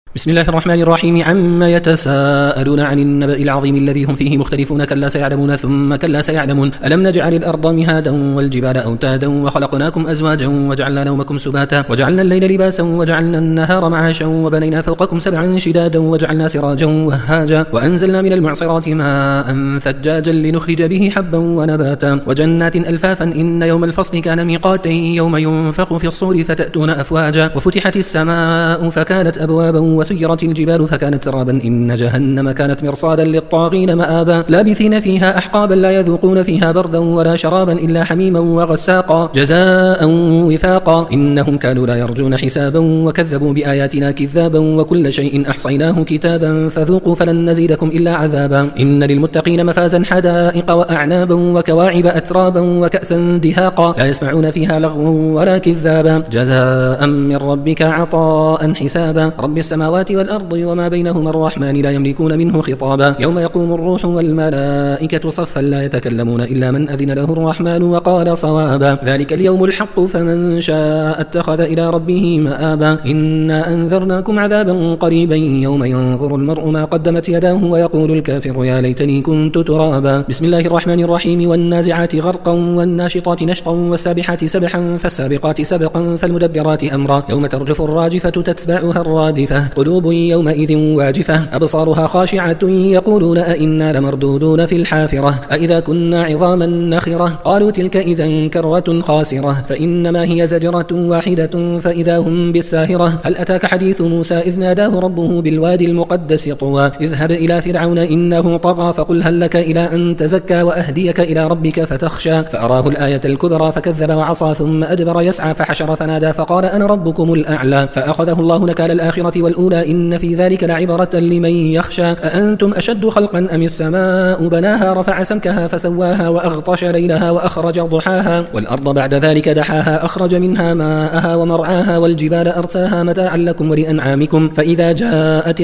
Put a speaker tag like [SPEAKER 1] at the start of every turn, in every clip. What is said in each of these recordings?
[SPEAKER 1] بسم الله الرحمن الرحيم. عما يتساءلون عن النبأ العظيم الذي هم فيه مختلفون. كلا سيعلمون ثم كلا سيعلمون. ألم نجعل الأرض مهادا والجبال أوتادا وخلقناكم أزواجا وجعلنا نومكم سباتا وجعلنا الليل لباسا وجعلنا النهار معاشا وبنينا فوقكم سبعا شدادا وجعلنا سراجا وهاجا وأنزلنا من المعصرات ماء ثجاجا لنخرج به حبا ونباتا وجنات ألفافا. إن يوم الفصل كان ميقاتا يوم ينفخ في الصور فتأتون أفواجا وفتحت السماء فكانت أبوابا وسيرت الجبال فكانت سرابا. إن جهنم كانت مرصادا للطاغين مآبا لابثين فيها أحقابا لا يذوقون فيها بردا ولا شرابا إلا حميما وغساقا جزاء وفاقا. إنهم كانوا لا يرجون حسابا وكذبوا بآياتنا كذابا وكل شيء أحصيناه كتابا فذوقوا فلن نزيدكم إلا عذابا. إن للمتقين مفازا حدائق وأعنابا وكواعب أترابا وكأسا دهاقا لا يسمعون فيها لغوا ولا كذابا جزاء من ربك عطاء حسابا. رب السماوات والأرض وما بينهما الرحمن لا يملكون منه خطابا. يوم يقوم الروح والملائكة صفا لا يتكلمون إلا من أذن له الرحمن وقال صوابا. ذلك اليوم الحق فمن شاء اتخذ إلى ربه مآبا. إنا أنذرناكم عذابا قريبا يوم ينظر المرء ما قدمت يداه ويقول الكافر يا ليتني كنت ترابا. بسم الله الرحمن الرحيم. والنازعات غرقا والناشطات نشطا والسابحات سبحا فالسابقات سبقا فالمدبرات أمرا. يوم ترجف الراجفة تتبعها الرادفة قلوب يومئذ واجفة أبصارها خاشعة يقولون أئنا لمردودون في الحافرة أئذا كنا عظاما نخرة قالوا تلك إذا كرة خاسرة فإنما هي زجرة واحدة فإذا هم بالساهرة. هل أتاك حديث موسى إذ ناداه ربه بالوادي المقدس طوى اذهب إلى فرعون إنه طغى فقل هل لك إلى أن تزكى وأهديك إلى ربك فتخشى. فأراه الآية الكبرى فكذب وعصى ثم أدبر يسعى فحشر فنادى فقال أنا ربكم الأعلى فأخذه الله نكال الآخرة والأولى إن في ذلك لعبرة لمن يخشى. أأنتم أشد خلقا أم السماء بناها رفع سمكها فسواها وأغطش ليلها وأخرج ضحاها والأرض بعد ذلك دحاها أخرج منها ماءها ومرعاها والجبال أرساها متاعا لكم ولأنعامكم. فإذا جاءت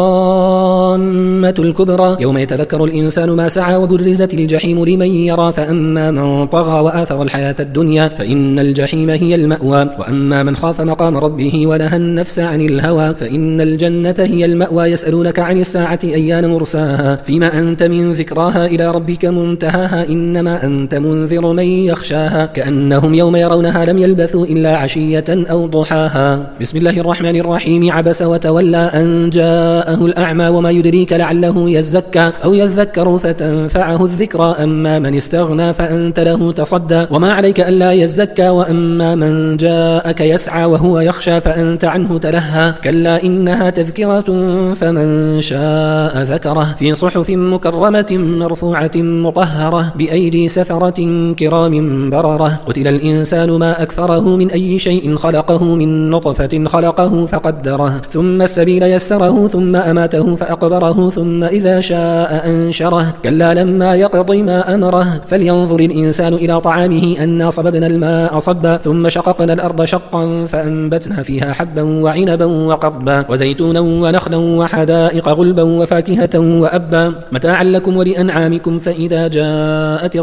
[SPEAKER 1] الطامة الكبرى يوم يتذكر الإنسان ما سعى وبرزت الجحيم لمن يرى. فأما من طغى وآثر الحياة الدنيا فإن الجحيم هي المأوى. وأما من خاف مقام ربه ونهى النفس عن الهوى فإن الجنة هي المأوى. يسألونك عن الساعة أيان مرساها فيما أنت من ذكراها إلى ربك منتهاها إنما أنت منذر من يخشاها كأنهم يوم يرونها لم يلبثوا إلا عشية أو ضحاها. بسم الله الرحمن الرحيم. عبس وتولى أن جاءه الأعمى وما يدريك لعله يزكى أو يذكر فتنفعه الذكرى. أما من استغنى فأنت له تصدى وما عليك ألا يزكى. وأما من جاءك يسعى وهو يخشى فأنت عنه تلهى. كلا إنها تذكرة فمن شاء ذكره في صحف مكرمة مرفوعة مطهرة بأيدي سفرة كرام بررة. قتل الإنسان ما أكفره من أي شيء خلقه من نطفة خلقه فقدره ثم السبيل يسره ثم أماته فأقبره ثم إذا شاء أنشره. كلا لما يقض ما أمره فلينظر الإنسان إلى طعامه أنا صببنا الماء صبا ثم شققنا الأرض شقا فأنبتنا فيها حبا وعنبا وقضبا وزيتونا ونخلا وحدائق غلبا وفاكهة وأبا متاعا لكم ولأنعامكم. فإذا جاءت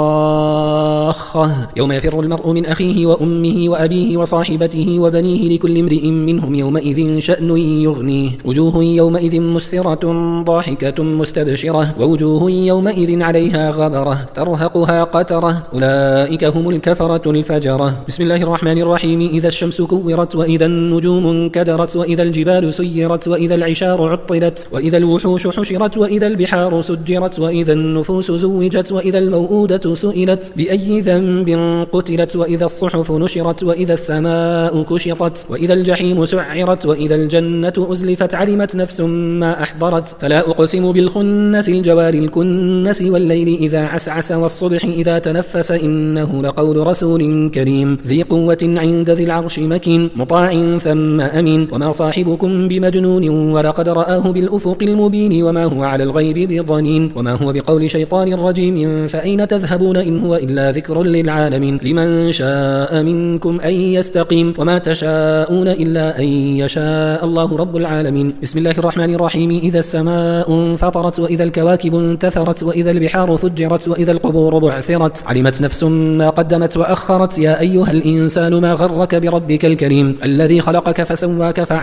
[SPEAKER 1] الصاخة يوم يفر المرء من أخيه وأمه وأبيه وصاحبته وبنيه لكل امرئ منهم يومئذ شأن يغنيه. وجوه يومئذ مسفرة ضاحكة مستبشرة ووجوه يومئذ عليها غبرة ترهقها قترة أولئك هم الكفرة الفجرة. بسم الله الرحمن الرحيم. إذا الشمس كورت وإذا النجوم انكدرت وإذا الجبال سيرت وإذا العشار عطلت وإذا الوحوش حشرت وإذا البحار سجرت وإذا النفوس زوجت وإذا الموءودة سئلت بأي ذنب قتلت وإذا الصحف نشرت وإذا السماء كشطت وإذا الجحيم سعرت وإذا الجنة أزلفت علمت نفس ما أحضرت. فلا أقسم بالخنس الجوار الكنس والليل إذا عسعس والصبح إذا تنفس إنه لقول رسول كريم ذي قوة عند ذي العرش مكين مطاع ثم أمين. وما صاحبكم بمجنون ولقد رآه بالأفق المبين وما هو على الغيب بضنين وما هو بقول شيطان رجيم. فأين تذهبون إن هو إلا ذكر للعالمين لمن شاء منكم أن يستقيم وما تشاءون إلا أن يشاء الله رب العالمين. بسم الله الرحمن الرحيم. إذا السماء انفطرت وإذا الكواكب انتثرت وإذا البحار فجرت وإذا القبور بعثرت علمت نفس ما قدمت وأخرت. يا أيها الإنسان ما غرك بربك الكريم الذي خلقك فسواك فعدلك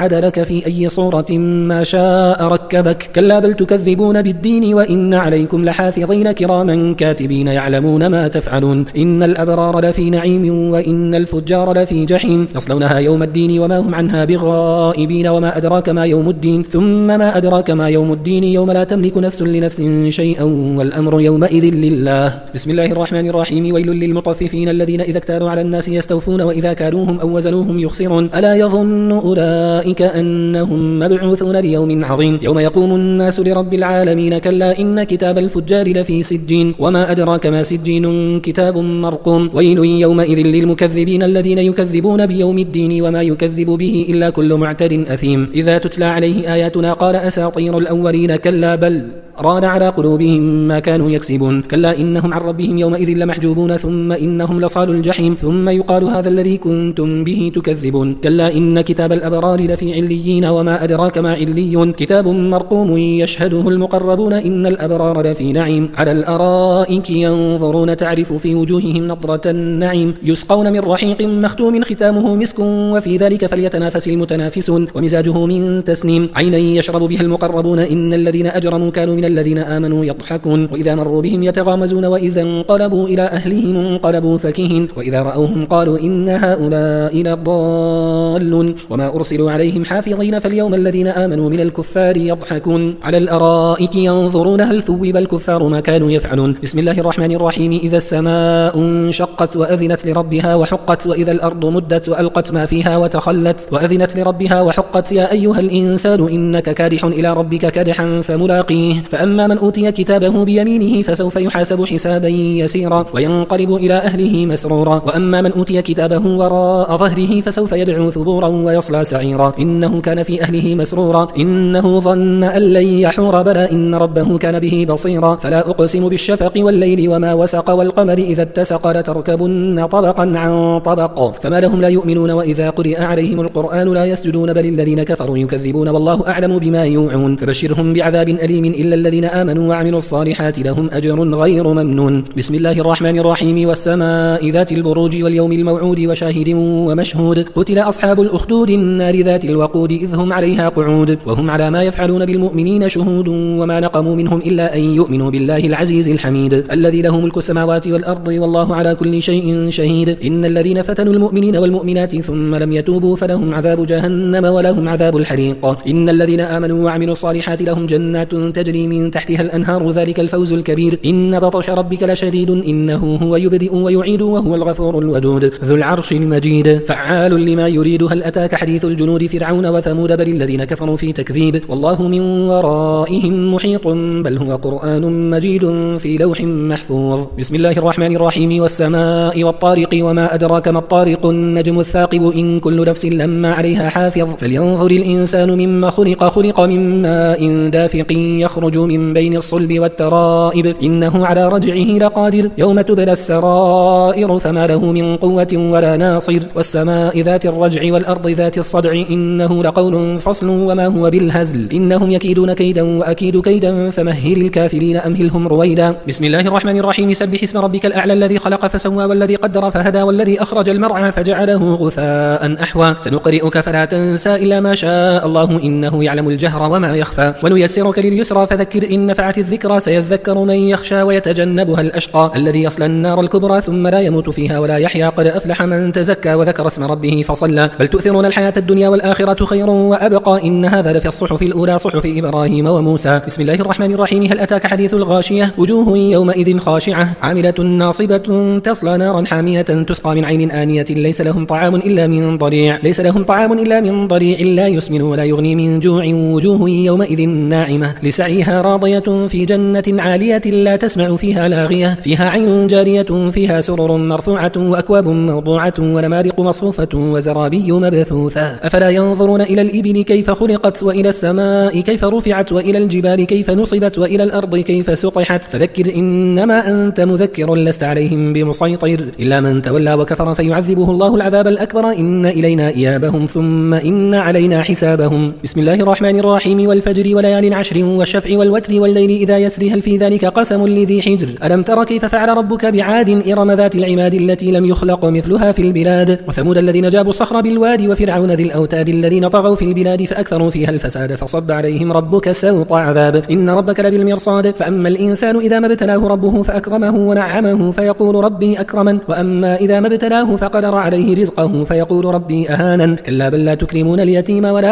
[SPEAKER 1] ففي أي صورة ما شاء ركبك كلا بل تكذبون بالدين وإن عليكم لحافظين كراما كاتبين يعلمون ما تفعلون إن الأبرار لفي نعيم وإن الفجار لفي جحيم يصلونها يوم الدين وما هم عنها بغائبين وما أدراك ما يوم الدين ثم ما أدراك ما يوم الدين يوم لا تملك نفس لنفس شيئا والأمر يومئذ لله. بسم الله الرحمن الرحيم. ويل للمطففين الذين إذا اكتالوا على الناس يستوفون وإذا كالوهم أو وزنوهم يخسرون ألا يظن أولئك أنهم مبعوثون ليوم عظيم يوم يقوم الناس لرب العالمين كلا إن كتاب الفجار لفي سجين وما أدراك ما سجين كتاب مرقوم ويل يومئذ للمكذبين الذين يكذبون بيوم الدين وما يكذب به إلا كل معتد أثيم إذا تتلى عليه آياتنا قال أساطير الأولين كلا بل ران على قلوبهم ما كانوا يكسبون كلا إنهم عن ربهم يومئذ لمحجوبون ثم إنهم لصال الجحيم ثم يقال هذا الذي كنتم به تكذبون كلا إن كتاب الأبرار لفي عليين وما أدراك ما عليون كتاب مرقوم يشهده المقربون إن الأبرار لفي نعيم على الأرائك ينظرون تعرف في وجوههم نضرة النعيم يسقون من رحيق مختوم ختامه مسك وفي ذلك فليتنافس المتنافسون ومزاجه من تسنيم عينا يشرب بها المقربون إن الذين أجرموا كانوا من الذين آمنوا يضحكون وإذا مروا بهم يتغامزون وإذا انقلبوا إلى أهلهم انقلبوا فكهين وإذا رأوهم قالوا إن هؤلاء لضالون وما أرسلوا عليهم حافظين فاليوم الذين آمنوا من الكفار يضحكون على الأرائك ينظرون هل ثوب الكفار ما كانوا يفعلون. بسم الله الرحمن الرحيم. إذا السماء انشقت وأذنت لربها وحقت وإذا الأرض مدت وألقت ما فيها وتخلت وأذنت لربها وحقت يا أيها الإنسان إنك كادح إلى ربك كادحا فملاقيه فأما من أوتي كتابه بيمينه فسوف يحاسب حسابا يسيرا وينقلب إلى أهله مسرورا وأما من أوتي كتابه وراء ظهره فسوف يدعو ثبورا ويصلى سعيرا إنه كان في أهله مسرورا إنه ظن أن لن يحور بلى إن ربه كان به بصيرا فلا أقسم بالشفق والليل وما وسق والقمر إذا اتسق لتركبن طبقا عن طبق فما لهم لا يؤمنون وإذا قرئ عليهم القرآن لا يسجدون بل الذين كفروا يكذبون والله أعلم بما يوعون فبشرهم بعذاب أليم إلا الذين آمنوا وعملوا الصالحات لهم أجر غير ممنون. بسم الله الرحمن الرحيم. والسماء ذات البروج واليوم الموعود وشاهد ومشهود قتل أصحاب الأخدود النار ذات الوقود إذ هم عليها قعود وهم على ما يفعلون بالمؤمنين شهود وما نقموا منهم إلا أن يؤمنوا بالله العزيز الحميد الذي له ملك السماوات والأرض والله على كل شيء شهيد إن الذين فتنوا المؤمنين والمؤمنات ثم لم يتوبوا فلهم عذاب جهنم ولهم عذاب الحريق إن الذين آمنوا وعملوا الصالحات لهم جنات تجري من تحتها الأنهار ذلك الفوز الكبير إن بطش ربك لشديد إنه هو يبدئ ويعيد وهو الغفور الودود ذو العرش المجيد فعال لما يريد هل أتاك حديث الجنود فرعون وثمود بل الذين كفروا في تكذيب والله من ورائهم محيط بل هو قرآن مجيد في لوح محفوظ. بسم الله الرحمن الرحيم. والسماء والطارق وما أدراك ما الطارق النجم الثاقب إن كل نفس لما عليها حافظ فلينظر الإنسان مما خلق من ماء دافق يخرج من بين الصلب والترائب إنه على رجعه لقادر يوم تبلى السرائر فما له من قوة ولا ناصر والسماء ذات الرجع والأرض ذات الصدع إنه لقول فصل وما هو بالهزل إنهم يكيدون كيدا وأكيد كيدا فمهل الكافرين أمهلهم رويدا. بسم الله الرحمن الرحيم. سبح اسم ربك الأعلى الذي خلق فسوى والذي قدر فهدى والذي أخرج المرعى فجعله غثاء أحوى سنقرئك فلا تنسى إلا ما شاء الله إنه يعلم الجهر وما يخفى ونيسرك لليسرى فذكر إن نفعت الذكرى سيذكر من يخشى ويتجنبها الأشقى الذي يصلى النار الكبرى ثم لا يموت فيها ولا يحيا قد أفلح من تزكى وذكر اسم ربه فصلى بل تؤثرون الحياة الدنيا والآخرة خير وأبقى إن هذا لفي الصحف الأولى صحف إبراهيم وموسى. بسم الله الرحمن الرحيم. هل أتاك حديث الغاشية وجوه يومئذ خاشعة عاملة ناصبة تصلى نارا حامية تسقى من عين آنية ليس لهم طعام إلا من ضريع لا يسمن ولا يغني من جوع وجوه يومئذ ناعمة لسعيها راضية في جنة عالية لا تسمع فيها لاغية فيها عين جارية فيها سرر مرفوعة وأكواب موضوعة ونمارق مصفوفة وزرابي مبثوثة أفلا ينظرون إلى الإبل كيف خلقت وإلى السماء كيف رفعت وإلى الجبال كيف نصبت وإلى الأرض كيف سطحت فذكر إنما أنت مذكر لست عليهم بمسيطر إلا من تولى وكفر فيعذبه الله العذاب الأكبر إن إلينا إيابهم ثم إن علينا حسابهم. بسم الله الرحمن الرحيم. والفجر وليال عشر والشفع والوتر والليل إذا يسري هل في ذلك قسم لذي حجر ألم تر كيف فعل ربك بعاد إرم ذات العماد التي لم يخلق مثلها في البلاد وثمود الذين جابوا الصخر بالواد وفرعون ذي الأوتاد الذين طغوا في البلاد فأكثروا فيها الفساد فصب عليهم ربك سوط عذاب إن ربك لبالمرصاد فأما الإنسان إذا ما ابتلاه ربه فأكرمه ونعمه فيقول ربي أكرمن وأما إذا ما ابتلاه فقدر عليه رزقه فيقول ربي أهانن كلا بل لا تكرمون اليتيم ولا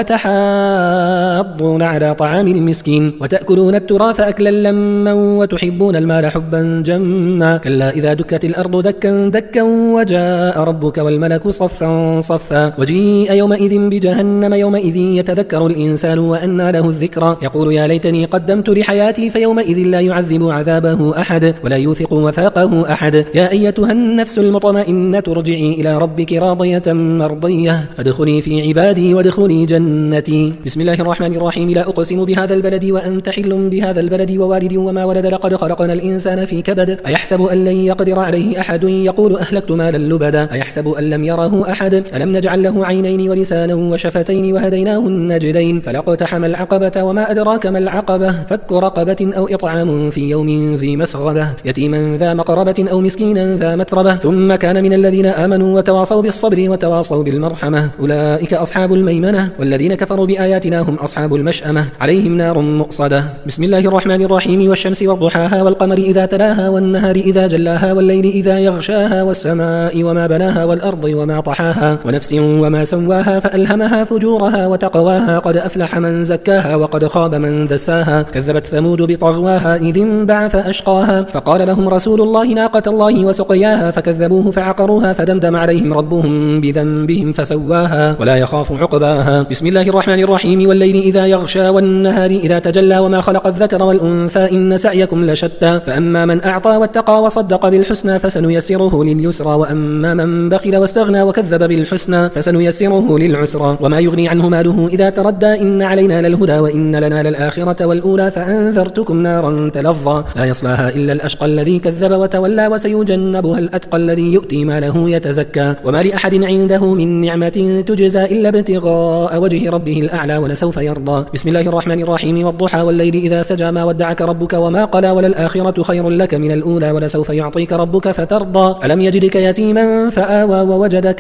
[SPEAKER 1] تحاضون على طعام المسكين وتأكلون التراث أكلا لما وتحبون المال حبا جما كلا إذا دكت الأرض دكا دكا وجاء ربك والملك صفا صفا وجيء يومئذ بجهنم يومئذ يتذكر الإنسان وأنى له الذكرى يقول يا ليتني قدمت لحياتي فيومئذ لا يعذب عذابه أحد ولا يوثق وثاقه أحد يا أيتها النفس المطمئنة ارجعي إلى ربك راضية مرضية فادخلي في عبادي وادخلي جنتي بسم الله الرحمن الرحيم لا أقسم بهذا البلد وأنت حل بهذا البلد ووالد وما ولد لقد خلقنا الإنسان في كبد أيحسب أن لن يقدر عليه أحد يقول أهلكت مالا لبدا أيحسب أن لم يره أحد ألم نجعل له عينين ولسانا وشفتين وهديناه النجدين فلاقتحم العقبة وما أدراك ما العقبة فك رقبة أو إطعام في يوم ذي مسغبة يتيما ذا مقربة أو مسكينا ذا متربة ثم كان من الذين آمنوا وتواصوا بالصبر وتواصوا بالمرحمة أولئك أصحاب الميمنة والذين كفروا بآياتنا هم أصحاب المشأمة عليهم نار مؤصدة بسم الله الرحمن الرحيم والشمس وضحاها والقمر إذا تلاها والنهار إذا جلاها والليل إذا يغشاها والسماء وما بناها والأرض وما طحاها ونفس وما سواها فألهمها فجورها وتقواها قد أفلح من زكاها وقد خاب من دساها كذبت ثمود بطغواها إذ انبعث أشقاها فقال لهم رسول الله ناقة الله وسقياها فكذبوه فعقروها فدمدم عليهم ربهم بذنبهم فسواها ولا يخاف عقباها بسم الله الرحمن الرحيم والليل إذا يغشى والنهار إذا تجلى وما خلق الذكر والأنثى إن سعيكم لشتى فأما من أعطى واتقى وصدق بالحسنى فسنيسره لليسرى وأما من بخل واستغنى وكذب بالحسنى فسنيسره للعسرى وما يغني عنه ماله إذا تردى إن علينا للهدى وإن لنا للآخرة والأولى فأنذرتكم نارا تلظى لا يصلاها إلا الأشقى الذي كذب وتولى وسيجنبها الأتقى الذي يؤتي ماله يتزكى وما لأحد عنده من نعمة تجزى إلا ابتغاء وجه ربه الأعلى ولسوف يرضى بسم الله الرحمن الرحيم والضحى والليل إذا سجى ما ودعك ربك وما قلى وللآخرة خير لك من الأولى ولسوف يعطيك ربك فترضى ألم يجدك يتيما فآوى ووجدك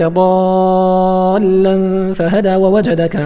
[SPEAKER 1] ضالا فهدى ووجدك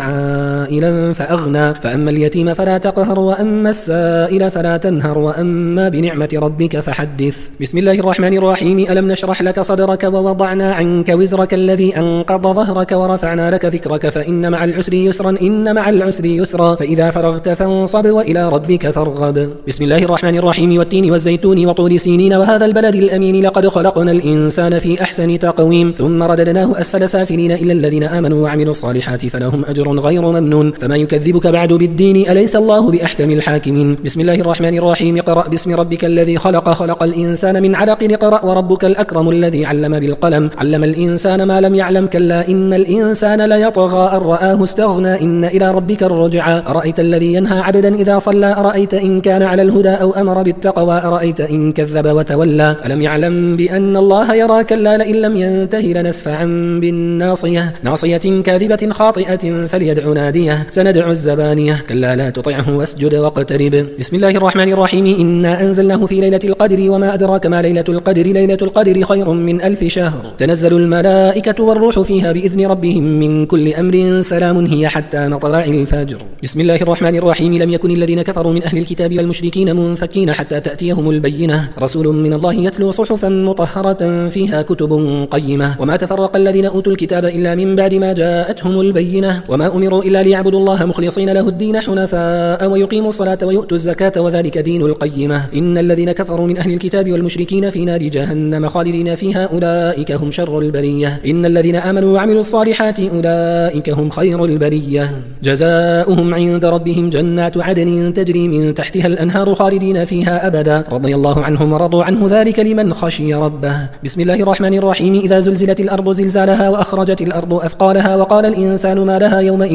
[SPEAKER 1] عائلا فأغنى فأما اليتيم فلا تقهر وأما السائل فلا تنهر وأما بنعمة ربك فحدث بسم الله الرحمن الرحيم ألم نشرح لك صدرك ووضعنا عنك وزرك الذي أنقض ظهرك ورفعنا لك ذكرك فإن مع العسر يسرا إن مع العسر يسرا فإذا فرغت فانصب وإلى ربك فارغب بسم الله الرحمن الرحيم والتين والزيتون وطور سينين وهذا البلد الأمين لقد خلقنا الإنسان في أحسن تقويم ثم رددناه أسفل سافلين إلا الذين آمنوا وعملوا الصالحات فلهم أجر غير ممنون فما يكذبك بعد بالدين أليس الله بأحكم الحاكمين بسم الله الرحمن الرحيم اقرأ باسم ربك الذي خلق الإنسان من علق اقرأ وربك الأكرم الذي علم بالقلم علم الإنسان ما لم يعلم كلا إن الإنسان ليطغى أن رآه استغنى إن إلى ربك الرجعى أرأيت الذي ينهى عبدا إذا صلى أرأيت إن كان على الهدى أو أمر بالتقوى أرأيت إن كذب وتولى ألم يعلم بأن الله يرى كلا لئن لم ينته لنسفعا بالناصية ناصية كاذبة خاطئة فليدع ناديه سندع الزبانية كلا لا تطعه واسجد واقترب بسم الله الرحمن الرحيم إنا أنزلناه في ليلة القدر وما أدراك ما ليلة القدر ليلة القدر خير من 1000 شهر تنزل الملائكة والروح فيها بإذن ربهم من كل أمر سلام هي حتى مطلع الفجر بسم الله الرحمن الرحيم لم يكن الذين كفروا من أهل الكتاب والمشركين منفكين حتى تأتيهم البينة رسول من الله يتلو صحفا مطهرة فيها كتب قيمة وما تفرق الذين أوتوا الكتاب إلا من بعد ما جاءتهم البينة وما أمروا إلا ليعبدوا الله مخلصين له الدين حنفاء ويقيموا الصلاة ويؤتوا الزكاة وذلك دين القيمة إن الذين كفروا من أهل الكتاب والمشركين في نار جهنم خالدين فيها أولئك هم شر البرية إن الذين آمنوا وعملوا الصالحات أولئك هم خير البرية جزاؤهم عند ربهم جنات عدن تجري من تحتها الأنهار خالدين فيها أبدا رضي الله عنهم ورضوا عنه ذلك لمن خشي ربه بسم الله الرحمن الرحيم إذا زلزلت الأرض زلزالها وأخرجت الأرض أثقالها وقال الإنسان ما لها يومئذ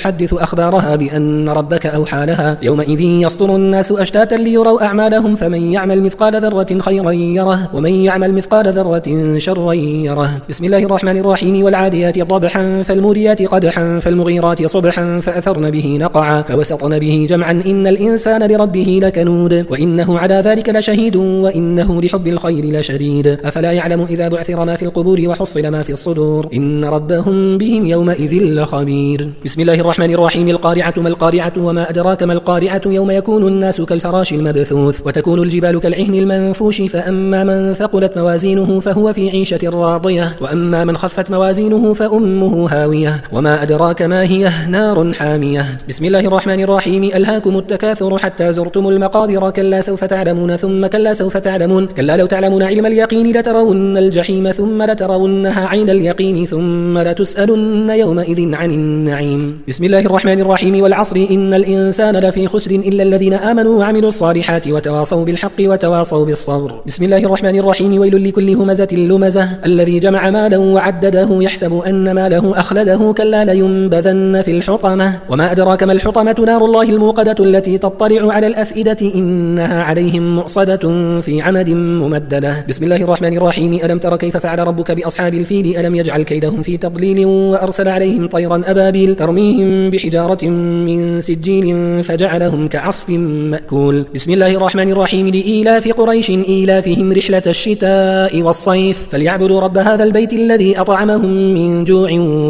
[SPEAKER 1] تحدث أخبارها بأن ربك أوحى لها يومئذ يصدر الناس أشتاتا ليروا أعمالهم فمن يعمل مثقال ذرة خيرا يره ومن يعمل مثقال ذرة شرا يره. بسم الله الرحمن الرحيم. والعاديات ضبحا فالموريات قدحا فالمغيرات صبحا فأثرن به نقعا فوسطن به جمعا إن الإنسان لربه لكنود وإنه على ذلك لشهيد وإنه لحب الخير لشديد. أفلا يعلم إذا بعثر ما في القبور وحصل ما في الصدور إن ربهم بهم يومئذ لخبير. بسم الله الرحمن الرحيم. القارعة ما القارعة وما أدراك ما القارعة يوم يكون الناس كالفراش المبثوث وتكون الجبال كالعهن المنفوش فأما من ثقلت موازينه فهو في عيشة راضية وأما من خفت موازينه فأمه هاوية وما أدراك ما هي نار حامية. بسم الله الرحمن الرحيم. ألهاكم التكاثر حتى زرتم المقابر كلا سوف تعلمون ثم كلا سوف تعلمون كلا لو تعلمون علم اليقين لترون الجحيم ثم لترونها عين اليقين ثم لتسألن يومئذ عن النعيم. بسم الله الرحمن الرحيم. والعصر إن الإنسان لفي خسر إلا الذين آمنوا وعملوا الصالحات وتواصوا بالحق وتواصوا بالصبر. بسم الله الرحمن الرحيم. ويل لكل همزة لمزة الذي جمع مالا وعدده يحسب أن ماله أخلده كلا لينبذن في الحطمة وما أدراك ما الحطمة نار الله الموقدة التي تطلع على الأفئدة إنها عليهم مؤصدة في عمد ممددة. بسم الله الرحمن الرحيم. ألم تر كيف فعل ربك بأصحاب الفيل ألم يجعل كيدهم في تضليل وأرسل عليهم طيرا أبابيل ترميهم بحجارة من سجيل فجعلهم كعصف مأكول. بسم الله الرحمن الرحيم. لإيلاف قريش إيلافهم رحلة الشتاء والصيف فليعبدوا رب هذا البيت الذي أطعمهم من جوع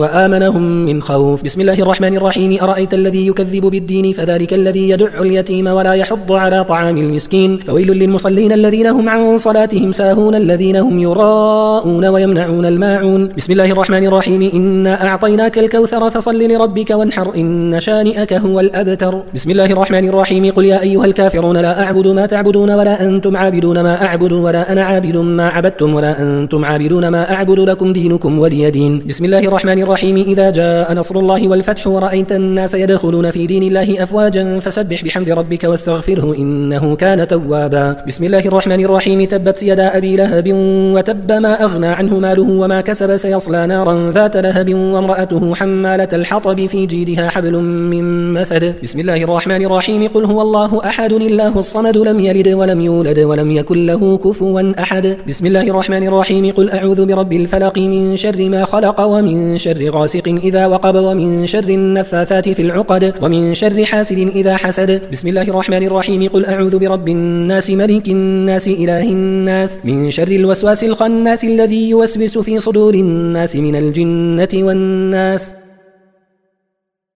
[SPEAKER 1] وآمنهم من خوف. بسم الله الرحمن الرحيم. أرأيت الذي يكذب بالدين فذلك الذي يدع اليتيم ولا يحض على طعام المسكين فويل للمصلين الذين هم عن صلاتهم ساهون الذين هم يراءون ويمنعون الماعون. بسم الله الرحمن الرحيم. إنا أعطيناك الكوثر فصل لربك وانحر إن شانئك هو الأبتر. بسم الله الرحمن الرحيم. قل يا أيها الكافرون لا أعبد ما تعبدون ولا أنتم عابدون ما أعبد ولا أنا عابد ما عبدتم ولا أنتم عابدون ما أعبد لكم دينكم ولي دين. بسم الله الرحمن الرحيم. إذا جاء نصر الله والفتح ورأيت الناس يدخلون في دين الله أفواجا فسبح بحمد ربك واستغفره إنه كان توابا. بسم الله الرحمن الرحيم. تبت يدا أبي لهب وتب ما أغنى عنه ماله وما كسب سيصلى نارا ذات لهب وامرأته حمالة الحطب في جيدها حبل من مسد. بسم الله الرحمن الرحيم. قل هو الله أحد الله الصمد لم يلد ولم يولد ولم يكن له كفوا أحد. بسم الله الرحمن الرحيم. قل أعوذ برب الفلق من شر ما خلق ومن شر غاسق إذا وقب ومن شر النفاثات في العقد ومن شر حاسد إذا حسد. بسم الله الرحمن الرحيم. قل أعوذ برب الناس ملك الناس إله الناس من شر الوسواس الخناس الذي يوسوس في صدور الناس من الجنة والناس.